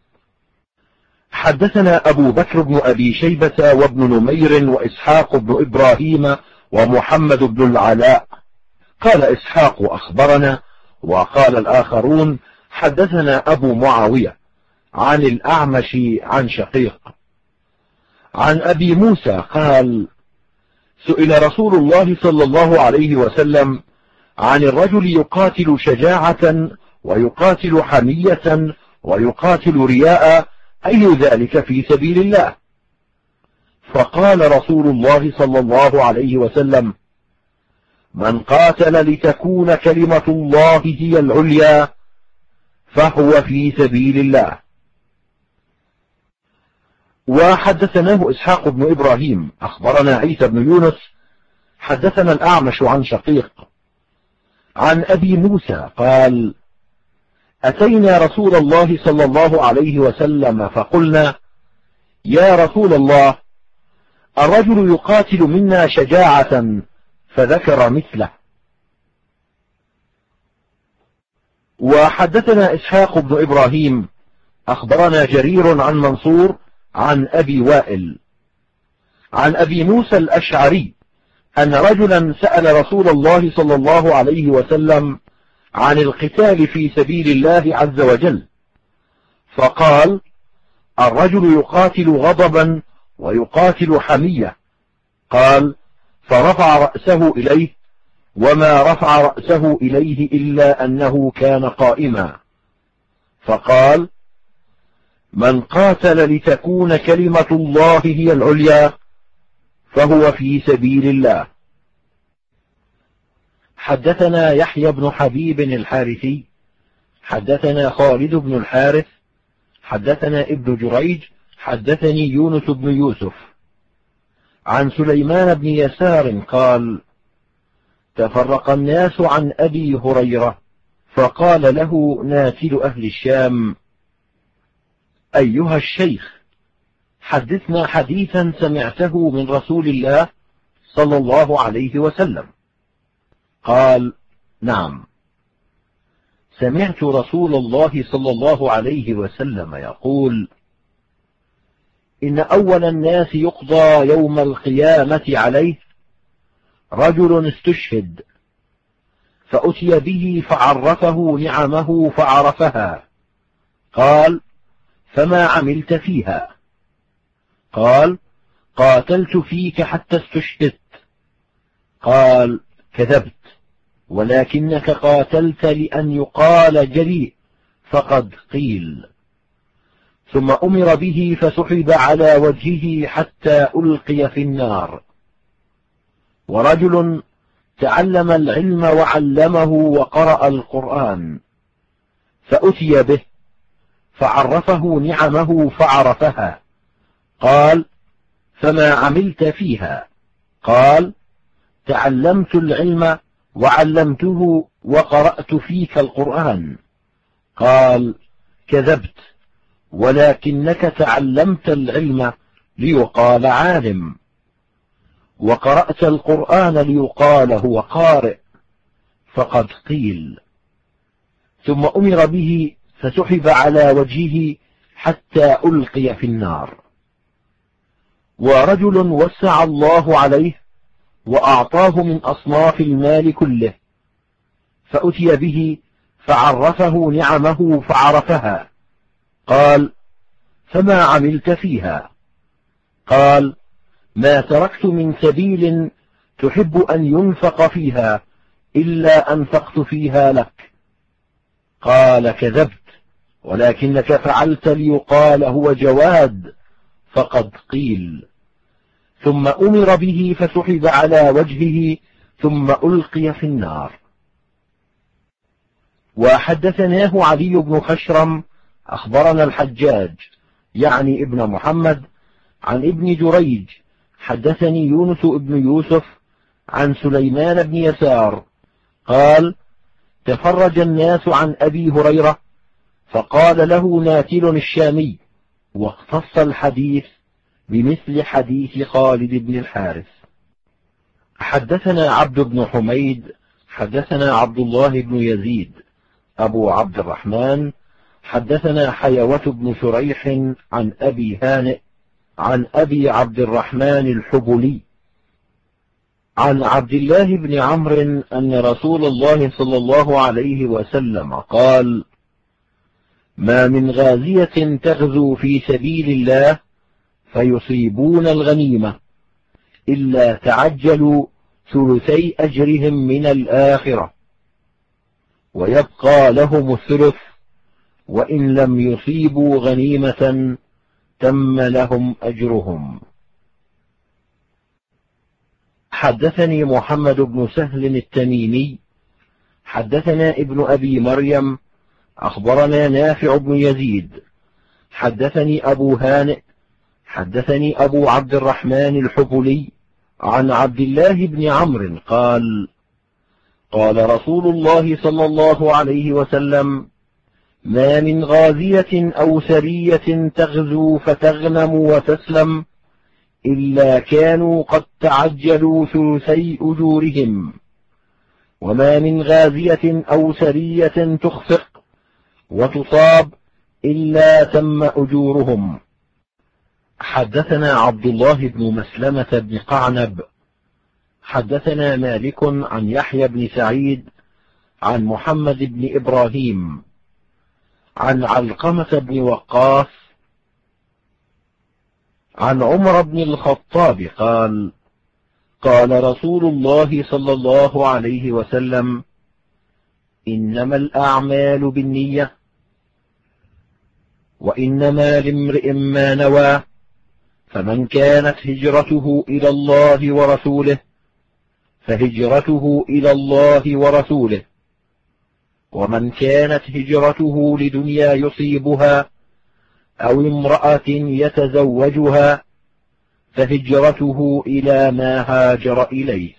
Speaker 1: حدثنا أبو بكر بن أبي شيبة وابن نمير وإسحاق بن إبراهيم ومحمد بن العلاء. قال إسحاق: أخبرنا. وقال الآخرون: حدثنا أبو معاوية عن الأعمش عن شقيق عن أبي موسى قال: سئل رسول الله صلى الله عليه وسلم عن الرجل يقاتل شجاعة ويقاتل حمية ويقاتل رياء، أي ذلك في سبيل الله؟ فقال رسول الله صلى الله عليه وسلم: من قاتل لتكون كلمة الله هي العليا فهو في سبيل الله. وحدثناه إسحاق بن إبراهيم أخبرنا عيسى بن يونس حدثنا الأعمش عن شقيق عن أبي موسى قال: أتينا رسول الله صلى الله عليه وسلم فقلنا: يا رسول الله، الرجل يقاتل منا شجاعة، فذكر مثله. وحدثنا إسحاق بن إبراهيم أخبرنا جرير عن منصور عن أبي وائل عن أبي موسى الأشعري أن رجلا سأل رسول الله صلى الله عليه وسلم عن القتال في سبيل الله عز وجل، فقال: الرجل يقاتل غضبا ويقاتل حمية. قال: فرفع رأسه إليه، وما رفع رأسه إليه إلا أنه كان قائما، فقال: من قاتل لتكون كلمة الله هي العليا فهو في سبيل الله. حدثنا يحيى بن حبيب الحارثي حدثنا خالد بن الحارث حدثنا ابن جريج حدثني يونس بن يوسف عن سليمان بن يسار قال: تفرق الناس عن أبي هريرة، فقال له ناتل أهل الشام: أيها الشيخ، حدثنا حديثا سمعته من رسول الله صلى الله عليه وسلم. قال: نعم، سمعت رسول الله صلى الله عليه وسلم يقول: إن أول الناس يقضى يوم القيامة عليه رجل استشهد، فأتي به فعرفه نعمه فعرفها. قال: فما عملت فيها؟ قال: قاتلت فيك حتى استشهدت. قال: كذبت، ولكنك قاتلت لأن يقال جريء، فقد قيل. ثم أمر به فسحب على وجهه حتى ألقي في النار. ورجل تعلم العلم وعلمه وقرأ القرآن، فأتي به فعرفه نعمه فعرفها. قال: فما عملت فيها؟ قال: تعلمت العلم وعلمته وقرأت فيك القرآن. قال: كذبت، ولكنك تعلمت العلم ليقال عالم، وقرأت القرآن ليقال هو قارئ، فقد قيل. ثم أمر به فسحب على وجهه حتى ألقي في النار. ورجل وسع الله عليه وأعطاه من أصناف المال كله، فأتي به فعرفه نعمه فعرفها. قال: فما عملت فيها؟ قال: ما تركت من سبيل تحب أن ينفق فيها إلا أنفقت فيها لك. قال: كذبت، ولكنك فعلت ليقال هو جواد، فقد قيل. ثم أمر به فسحب على وجهه ثم ألقي في النار. وحدثناه علي بن خشرم أخبرنا الحجاج يعني ابن محمد عن ابن جريج حدثني يونس ابن يوسف عن سليمان بن يسار قال: تفرج الناس عن أبي هريرة، فقال له ناتل الشامي، واختص الحديث بمثل حديث خالد بن الحارث. حدثنا عبد بن حميد حدثنا عبد الله بن يزيد أبو عبد الرحمن حدثنا حيوة بن شريح عن أبي هانئ عن أبي عبد الرحمن الحبلي عن عبد الله بن عمرو أن رسول الله صلى الله عليه وسلم قال: ما من غازية تغزو في سبيل الله فيصيبون الغنيمة إلا تعجلوا ثلثي أجرهم من الآخرة، ويبقى لهم الثلث، وإن لم يصيبوا غنيمة تم لهم أجرهم. حدثني محمد بن سهل التميمي حدثنا ابن أبي مريم أخبرنا نافع بن يزيد حدثني أبو هانئ حدثني أبو عبد الرحمن الحبلي عن عبد الله بن عمرو قال: قال رسول الله صلى الله عليه وسلم: ما من غازية أو سرية تغزو فتغنم وتسلم إلا كانوا قد تعجلوا ثلثي أجورهم، وما من غازية أو سرية تخفق وتصاب إلا تم أجورهم. حدثنا عبد الله بن مسلمة بن قعنب حدثنا مالك عن يحيى بن سعيد عن محمد بن إبراهيم عن علقمة بن وقاص عن عمر بن الخطاب قال: قال رسول الله صلى الله عليه وسلم: إنما الأعمال بالنية، وإنما لامرئ ما نوى، فمن كانت هجرته إلى الله ورسوله فهجرته إلى الله ورسوله، ومن كانت هجرته لدنيا يصيبها أو امرأة يتزوجها فهجرته إلى ما هاجر إليه.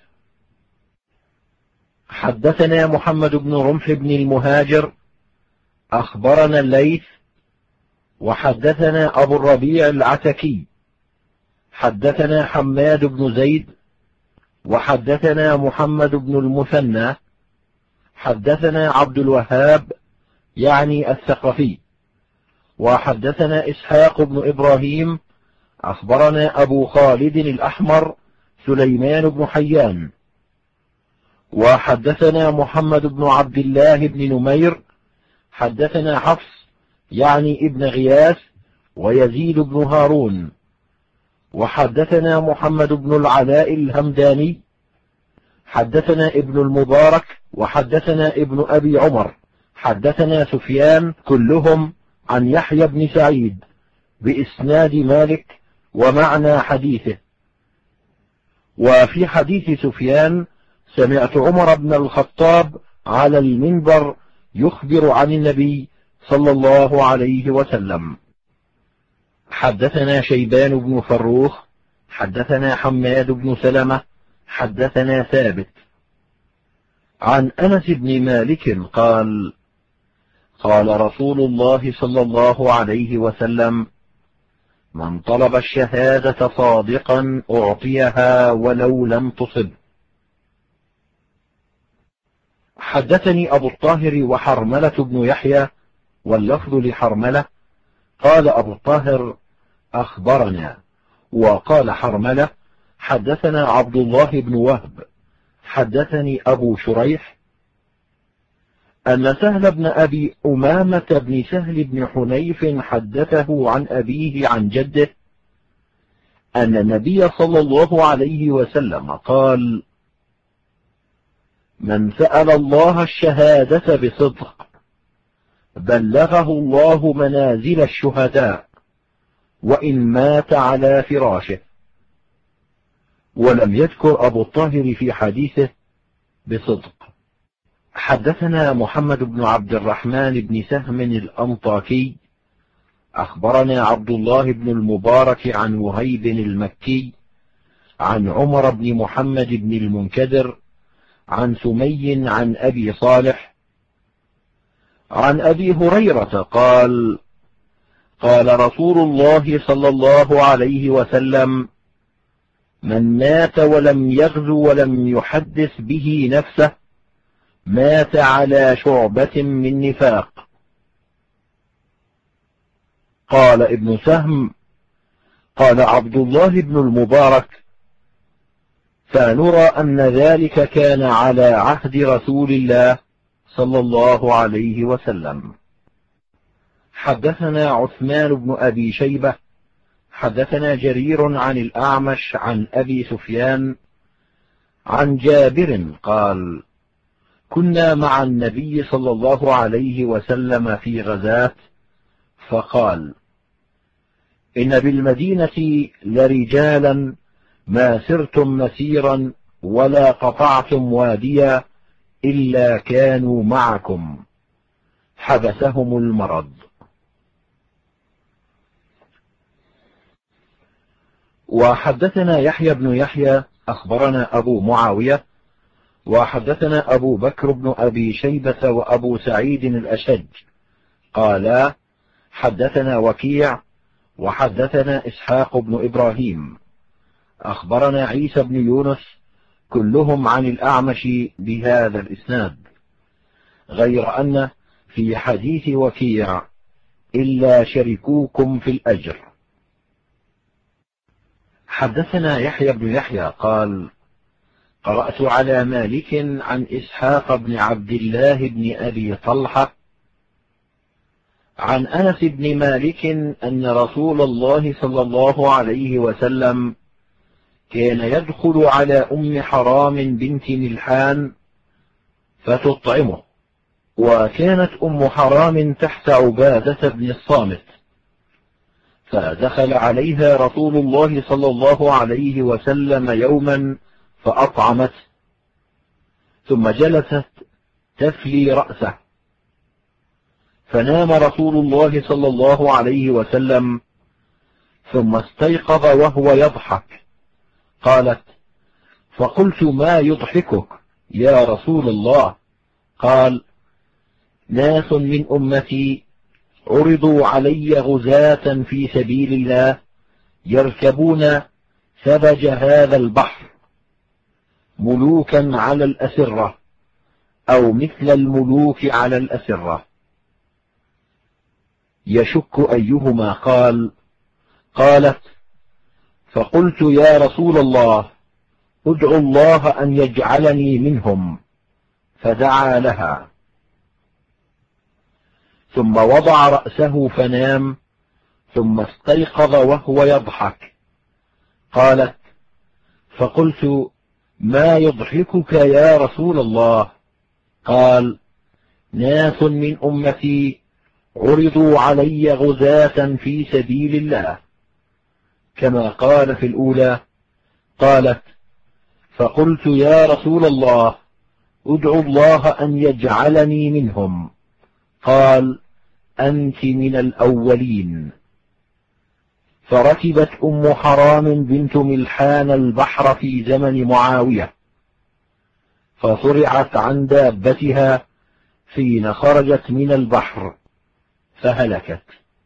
Speaker 1: حدثنا محمد بن رمح بن المهاجر أخبرنا الليث وحدثنا أبو الربيع العتكي حدثنا حماد بن زيد وحدثنا محمد بن المثنى حدثنا عبد الوهاب يعني الثقفي وحدثنا إسحاق بن إبراهيم أخبرنا أبو خالد الأحمر سليمان بن حيان وحدثنا محمد بن عبد الله بن نمير حدثنا حفص يعني ابن غياث ويزيد بن هارون وحدثنا محمد بن العلاء الهمداني حدثنا ابن المبارك وحدثنا ابن أبي عمر حدثنا سفيان كلهم عن يحيى بن سعيد بإسناد مالك ومعنى حديثه. وفي حديث سفيان: سمعت عمر بن الخطاب على المنبر يخبر عن النبي صلى الله عليه وسلم. حدثنا شيبان بن فروخ حدثنا حماد بن سلمة حدثنا ثابت عن أنس بن مالك قال: قال رسول الله صلى الله عليه وسلم: من طلب الشهادة صادقا أعطيها ولو لم تصب. حدثني أبو الطاهر وحرملة بن يحيى واللفظ لحرملة قال أبو الطاهر: أخبرنا، وقال حرملة: حدثنا عبد الله بن وهب حدثني أبو شريح أن سهل بن أبي أمامة بن سهل بن حنيف حدثه عن أبيه عن جده أن النبي صلى الله عليه وسلم قال: من سأل الله الشهادة بصدق بلغه الله منازل الشهداء وإن مات على فراشه. ولم يذكر أبو الطاهر في حديثه بصدق. حدثنا محمد بن عبد الرحمن بن سهم الأنطاكي أخبرنا عبد الله بن المبارك عن وهيب المكي عن عمر بن محمد بن المنكدر عن سمي عن أبي صالح عن أبي هريرة قال: قال رسول الله صلى الله عليه وسلم: من مات ولم يغزو ولم يحدث به نفسه مات على شعبة من نفاق. قال ابن سهم: قال عبد الله بن المبارك: فنرى أن ذلك كان على عهد رسول الله صلى الله عليه وسلم. حدثنا عثمان بن أبي شيبة حدثنا جرير عن الأعمش عن أبي سفيان عن جابر قال: كنا مع النبي صلى الله عليه وسلم في غزاة، فقال: إن بالمدينة لرجالا ما سرتم مسيرا ولا قطعتم واديا إلا كانوا معكم، حبسهم المرض. وحدثنا يحيى بن يحيى أخبرنا أبو معاوية وحدثنا أبو بكر بن أبي شيبة وأبو سعيد الأشج قالا: حدثنا وكيع وحدثنا إسحاق بن إبراهيم أخبرنا عيسى بن يونس كلهم عن الأعمش بهذا الإسناد، غير أن في حديث وكيع إلا شركوكم في الأجر. حدثنا يحيى بن يحيى قال: قرأت على مالك عن إسحاق بن عبد الله بن أبي طلحة عن أنس بن مالك أن رسول الله صلى الله عليه وسلم كان يدخل على أم حرام بنت ملحان فتطعمه، وكانت أم حرام تحت عبادة بن الصامت، فدخل عليها رسول الله صلى الله عليه وسلم يوما فأطعمته، ثم جلست تفلي رأسه، فنام رسول الله صلى الله عليه وسلم ثم استيقظ وهو يضحك. قالت: فقلت: ما يضحكك يا رسول الله؟ قال: ناس من أمتي عرضوا علي غزاة في سبيل الله يركبون ثبج هذا البحر، ملوكا على الأسرة أو مثل الملوك على الأسرة، يشك أيهما قال. قالت: فقلت: يا رسول الله، ادعو الله أن يجعلني منهم، فدعا لها، ثم وضع رأسه فنام، ثم استيقظ وهو يضحك. قالت: فقلت: ما يضحكك يا رسول الله؟ قال: ناس من أمتي عرضوا علي غزاة في سبيل الله، كما قال في الأولى. قالت: فقلت: يا رسول الله، ادعو الله أن يجعلني منهم. قال: أنت من الأولين. فركبت أم حرام بنت ملحان البحر في زمن معاوية، فصرعت عن دابتها حين خرجت من البحر فهلكت.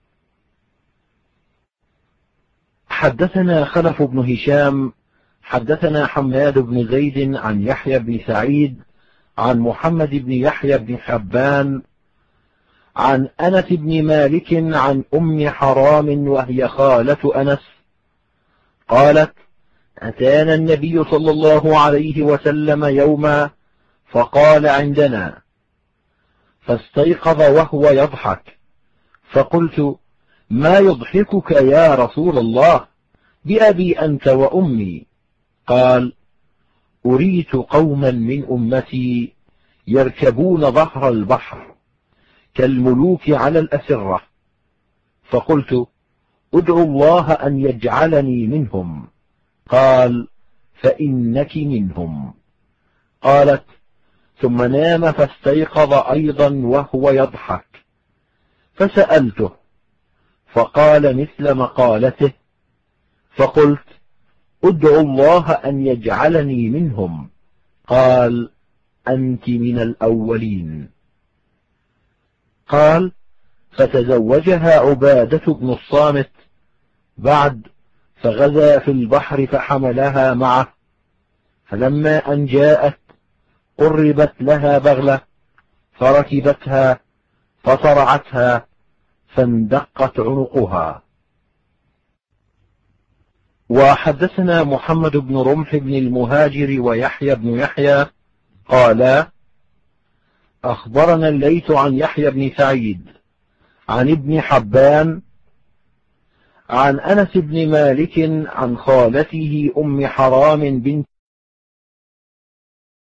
Speaker 1: حدثنا خلف بن هشام حدثنا حماد بن زيد عن يحيى بن سعيد عن محمد بن يحيى بن حبان عن أنس بن مالك عن أم حرام وهي خالة أنس قالت: أتانا النبي صلى الله عليه وسلم يوما فقال عندنا، فاستيقظ وهو يضحك، فقلت: ما يضحكك يا رسول الله؟ بأبي أنت وأمي. قال: أريت قوما من أمتي يركبون ظهر البحر كالملوك على الأسرة، فقلت: ادعو الله أن يجعلني منهم. قال: فإنك منهم. قالت: ثم نام فاستيقظ أيضا وهو يضحك، فسألته فقال مثل مقالته، فقلت: ادعو الله أن يجعلني منهم. قال: أنت من الأولين. قال: فتزوجها عبادة بن الصامت بعد، فغزا في البحر فحملها معه، فلما أن جاءت قربت لها بغلة فركبتها فصرعتها فاندقت عنقها. وحدثنا محمد بن رمح بن المهاجر ويحيى بن يحيى قالا: أخبرنا الليث عن يحيى بن سعيد عن ابن حبان عن أنس بن مالك عن خالته أم حرام بنت